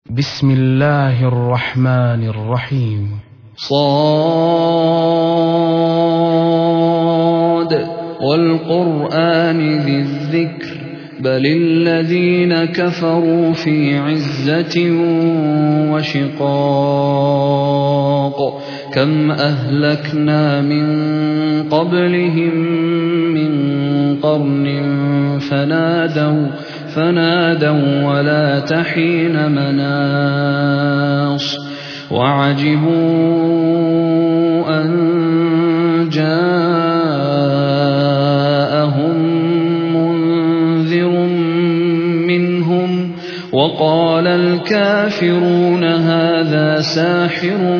بسم الله الرحمن الرحيم. صاد والقرآن ذي الذكر بل الذين كفروا في عزة وشقاق كم أهلكنا من قبلهم من قرن فنادوا ولا تحين مناص وعجبوا أن جاءهم منذر منهم وقال الكافرون هذا ساحر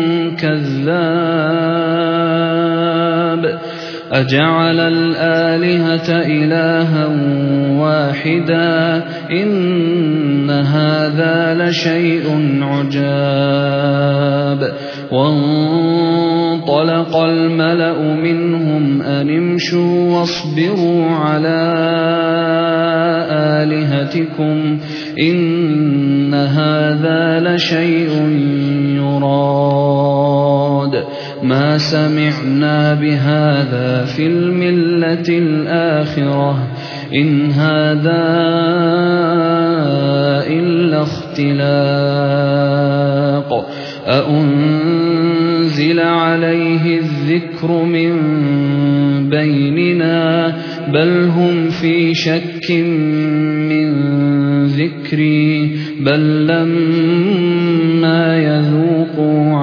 كذاب أجعل الآلهة إلها واحدا إن هذا لشيء عجاب وانطلق الملأ منهم أن امشوا واصبروا على آلهتكم إن هذا لشيء يراد ما سمعنا بهذا في الملة الآخرة إن هذا إلا اختلاق أأنزل عليه الذكر من بيننا بل هم في شك من ذكري بل لما يذوقوا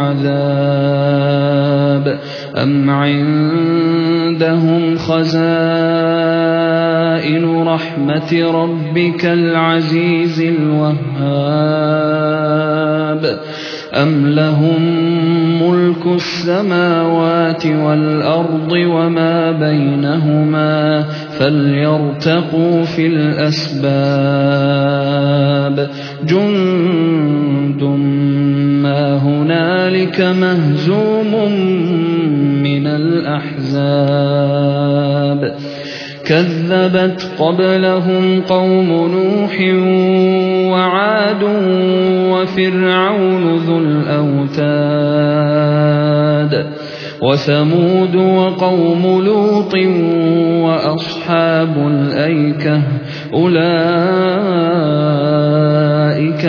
عذاب أم عندهم خزائن رحمة ربك العزيز الوهاب أم لهم ملك السماوات والأرض وما بينهما فليرتقوا في الأسباب جند ما هنالك مهزوم من الأحزاب كذبت قبلهم قوم نوح وعاد وفرعون ذو الأوتاد وثمود وقوم لوط وأصحاب الأيكة أولئك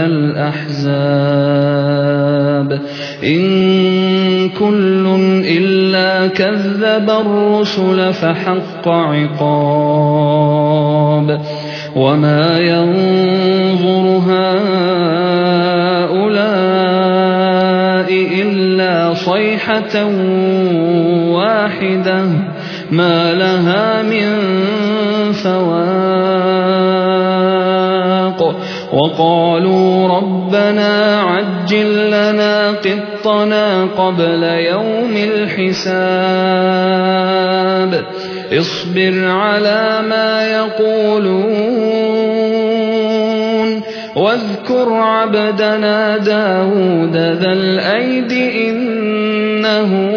الأحزاب إن كل إلا كذب الرسل فحق عقاب وما ينظر هؤلاء إلا صيحة واحدة ما لها من فواق وقالوا ربنا عجل لنا قطنا قبل يوم الحساب اصبر على ما يقولون واذكر عبدنا داود ذا الأيد إنه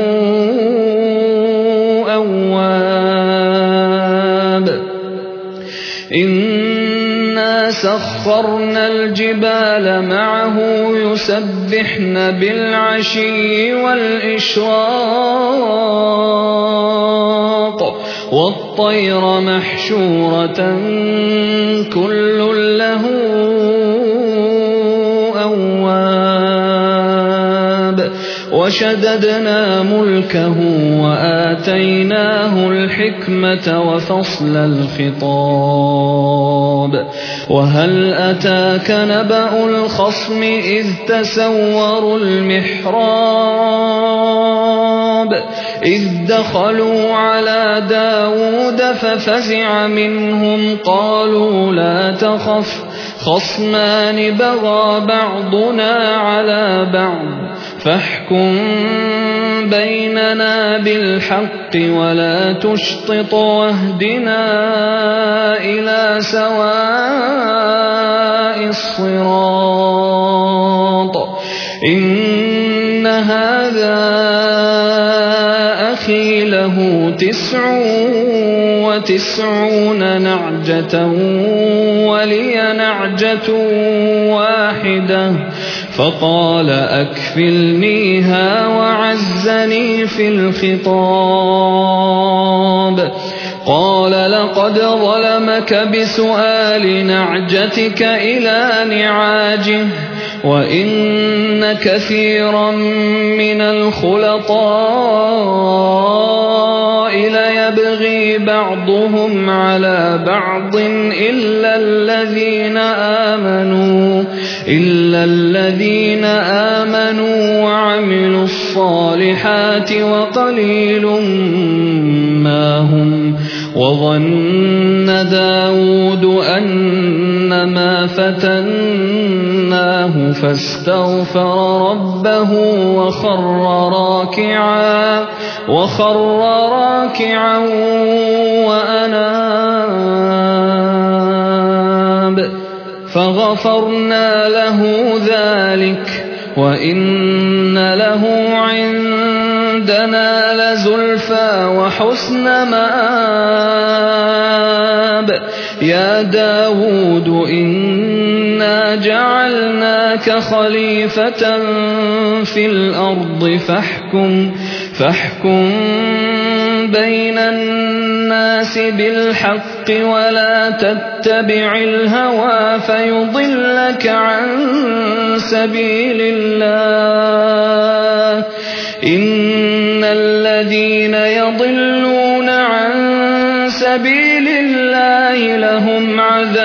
أواب إنا سخرنا الجبال معه يسبحن بالعشي والإشراق والطير محشورة كل له أواب وشددنا ملكه وآتيناه الحكمة وفصل الخطاب وهل أتاك نبأ الخصم إذ تسوروا المحراب إذ دخلوا على داود ففزع منهم قالوا لا تخف خصمان بغى بعضنا على بعض فاحكم بيننا بالحق ولا تشطط واهدنا إلى سواء الصراط إن هذا أخي له 99 نعجة ولي نعجة واحدة فقال أكفلنيها وعزني في الخطاب. قال لقد ظلمك بسؤال نعجتك إلى نعاجه وإن كثيرا من الخلطاء ليبغي بعضهم على بعض إلا الذين آمنوا وعملوا الصالحات وقليل ما هم. وظن داود أنما فتناه فاستغفر ربه وخر راكعا وأناب فغفرنا له ذلك وإن له عندنا لزلفى وحسن مآب. يا داود إنا جعلناك خليفة في الأرض فاحكم بين الناس بالحق ولا تتبع الهوى فيضلك عن سبيل الله. إن الذين يضلون عن سبيل الله لهم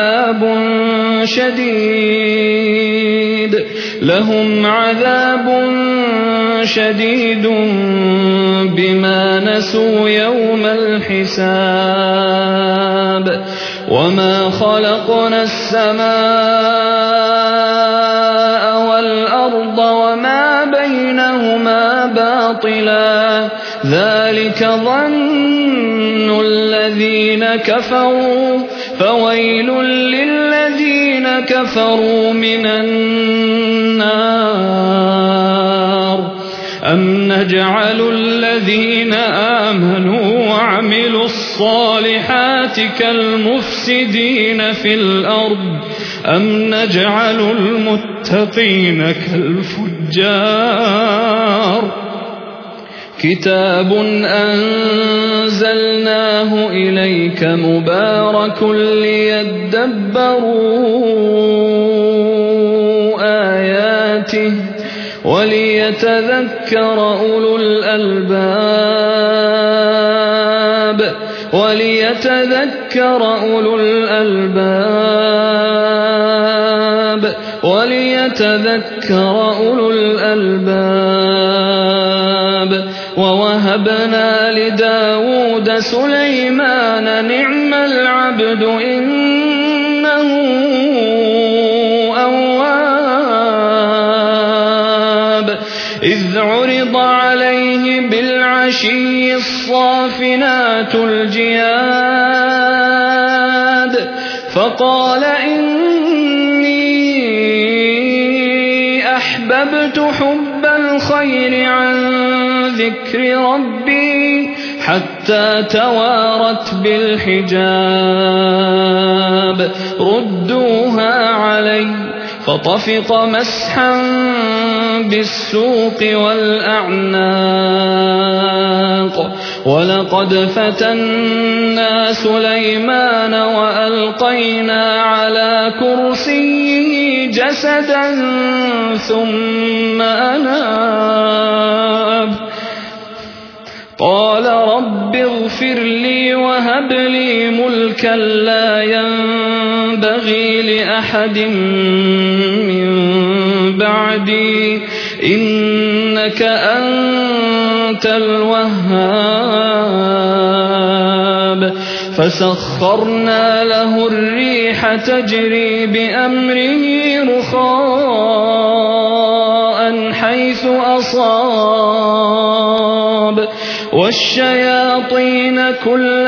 عذاب شديد بما نسوا يوم الحساب. وما خلقنا السماء والأرض وما بينهما باطلا ذلك ظن الذين كفروا فويل للذين كفروا من النار. أم نجعل الذين آمنوا وعملوا الصالحات كالمفسدين في الأرض أم نجعل المتقين كالفجار. كتاب أنزلناه إليك مبارك ليدبروا آياته وليتذكر أولو الألباب. ووهبنا لداود سليمان نعم العبد إنه أواب. إذ عرض عليه بالعشي الصافنات الجياد فقال إني أحببت حب الخير عن ذكر ربي حتى توارت بالحجاب. ردوها علي فطفق مسحا بالسوق والأعناق. ولقد فتنا سليمان وألقينا على كرسيه جسدا ثم أناب. قال رب اغفر لي وهب لي ملكا لا ينبغي لأحد من بعدي إنك أنت الوهاب. فسخرنا له الريح تجري بأمره رخاء حيث أصاب والشياطين كل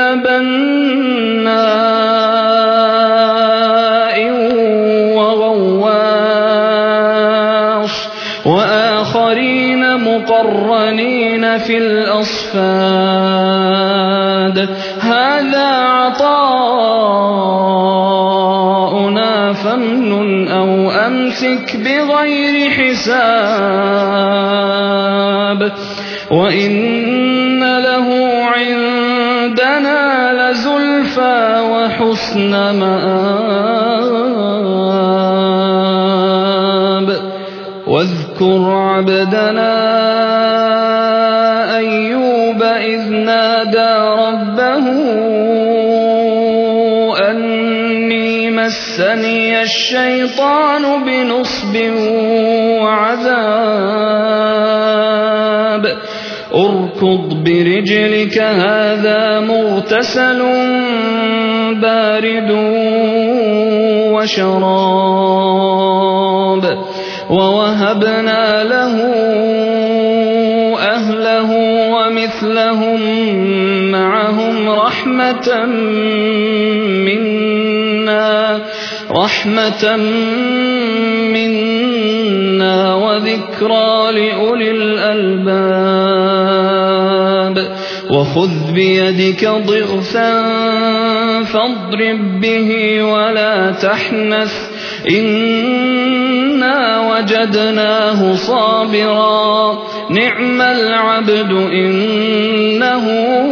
بناء وغواص وآخرين مقرنين في الأصفاد هذا عطاؤنا فامنن أو أمسك بغير حساب وإن له عندنا لزلفى وحسن مآب واذكر عبدنا أيوب إذ نادى ربه أني مسني الشيطان بنصب وعذاب اركض برجلك هذا مغتسل بارد وشراب ووهبنا له أهله ومثلهم معهم رحمة منا وذكرى لأولي الألباب وخذ بيدك ضغثا فاضرب به ولا تحنث إنا وجدناه صابرا نعم العبد إنه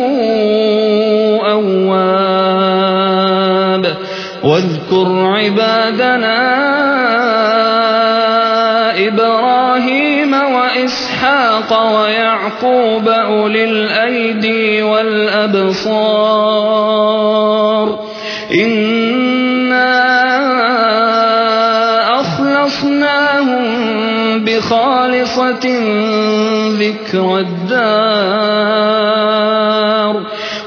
أواب واذكر عبادنا إبراهيم وإسحاق ويعقوب أولي الأيدي والأبصار إنا أخلصناهم بخالصة ذكر الدار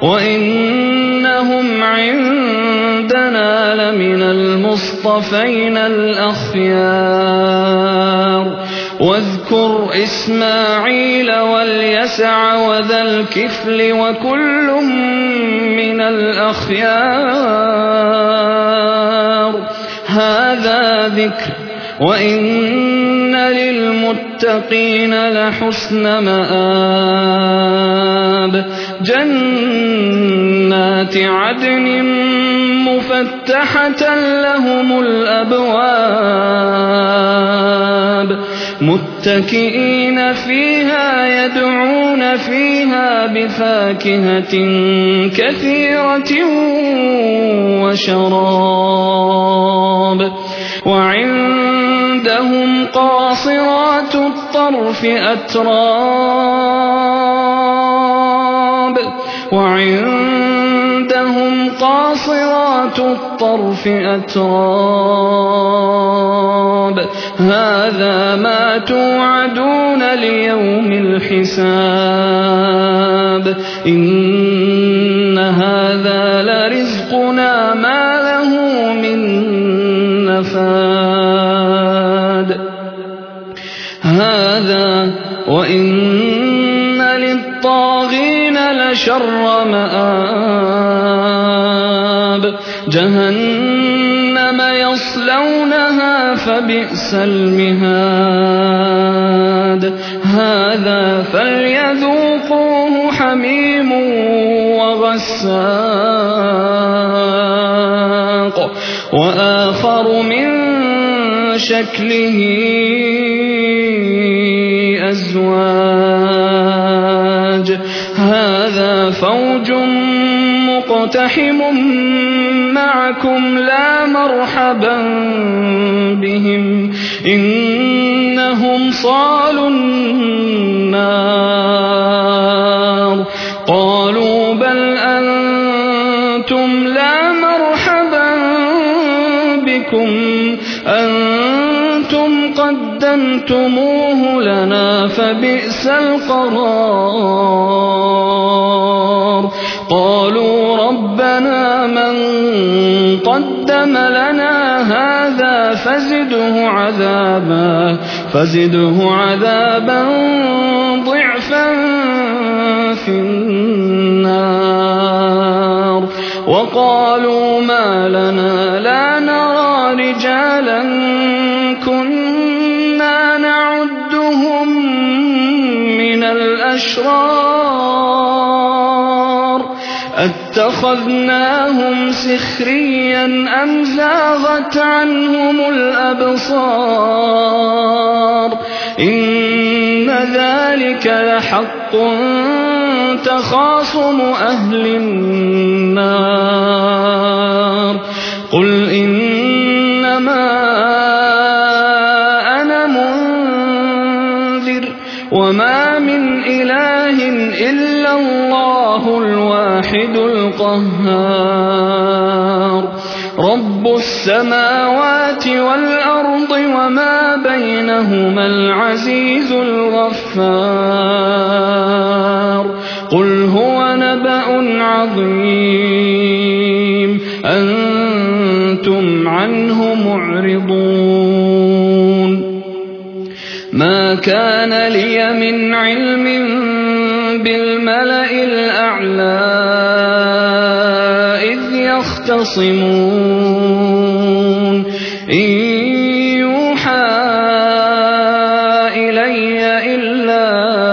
وإنهم عندنا لمن المصطفين الأخيار واذكر إسماعيل واليسع وذا الكفل وكل من الأخيار هذا ذكر وإن للمتقين لحسن مآب جنات عدن مفتحة لهم الأبواب متكئين فيها يدعون فيها بفاكهة كثيرة وشراب وعندهم قاصرات الطرف أتراب هذا ما توعدون ليوم الحساب إن هذا لرزقنا ما له من نفاد هذا وإن للطاغين لشر مآب جهنم يصلونها فبئس المهاد هذا فليذوقوه حميم وغساق وآخر من شكله أزواج هذا فوج مقتحم معكم لا مرحبا بهم إنهم صالوا النار قالوا بل أنتم لا مرحبا بكم أنتم قدمتموه لنا فبئس القرار قالوا ربنا من قدم لنا هذا فزده عذابا ضعفا في النار وقالوا ما لنا لا نرى رجالا كنا نعدهم الأشرار أتخذناهم سخريا أم زاغت عنهم الأبصار إن ذلك لحق تخاصم أهل النار قل إنما أنا منذر وما من إله إلا الله الواحد القهار رب السماوات والأرض وما بينهما العزيز الغفار قل هو نبأ عظيم أنتم عنه معرضون ما كان لي من علم بالملأ الأعلى إذ يختصمون إن يوحى إلي إلا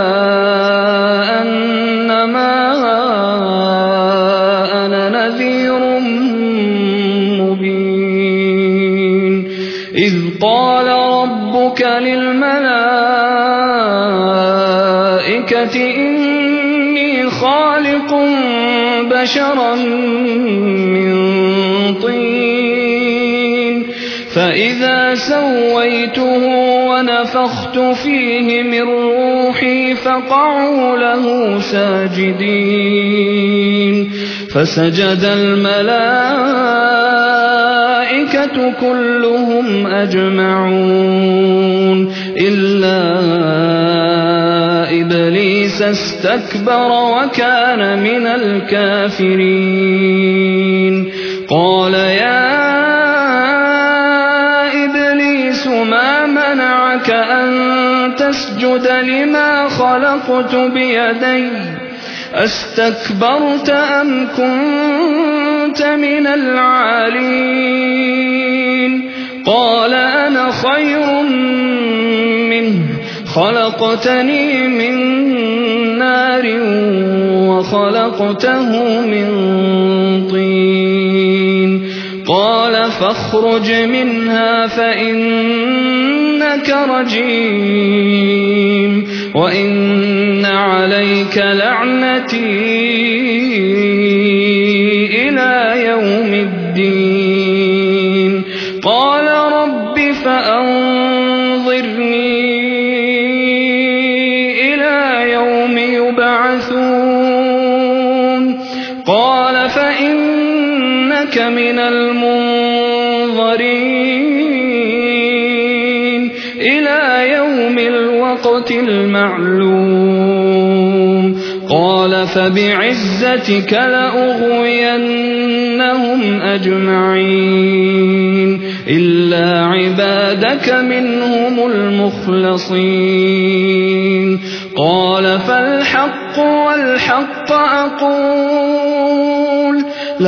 أنما أنا نذير مبين إذ قال ربك للملائكة إني خالق بشرا من طين فإذا سويته ونفخت فيه من روحي فقعوا له ساجدين فسجد الملائكة كلهم أجمعون إلا إبليس استكبر وكان من الكافرين قال يا إبليس ما منعك أن تسجد لما خلقت بيدي أستكبرت أم كنت من العالين قال أنا خير منه خلقتني من نار وخلقته من طين قال فاخرج منها فإنك رجيم وإن عليك لعنتي إلى يوم الدين قال رب فأنظرني إلى يوم يبعثون قال فإنك من المنظرين إلى يوم الوقت المعلوم قال فبعزتك لأغوينهم أجمعين إلا عبادك منهم المخلصين قال فالحق والحق أقول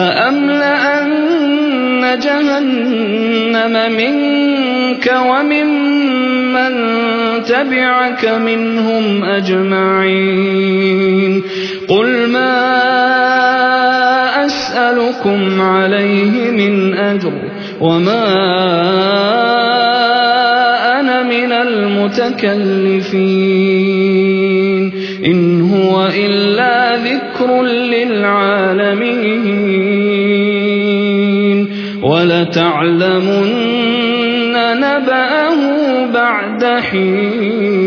لأملأن جهنم منك وممن تبعك منهم أجمعين قل ما أسألكم عليه من أجر وما أنا من المتكلفين إن هو إلا ذكر للعالمين ولتعلمن نبأه بعد حين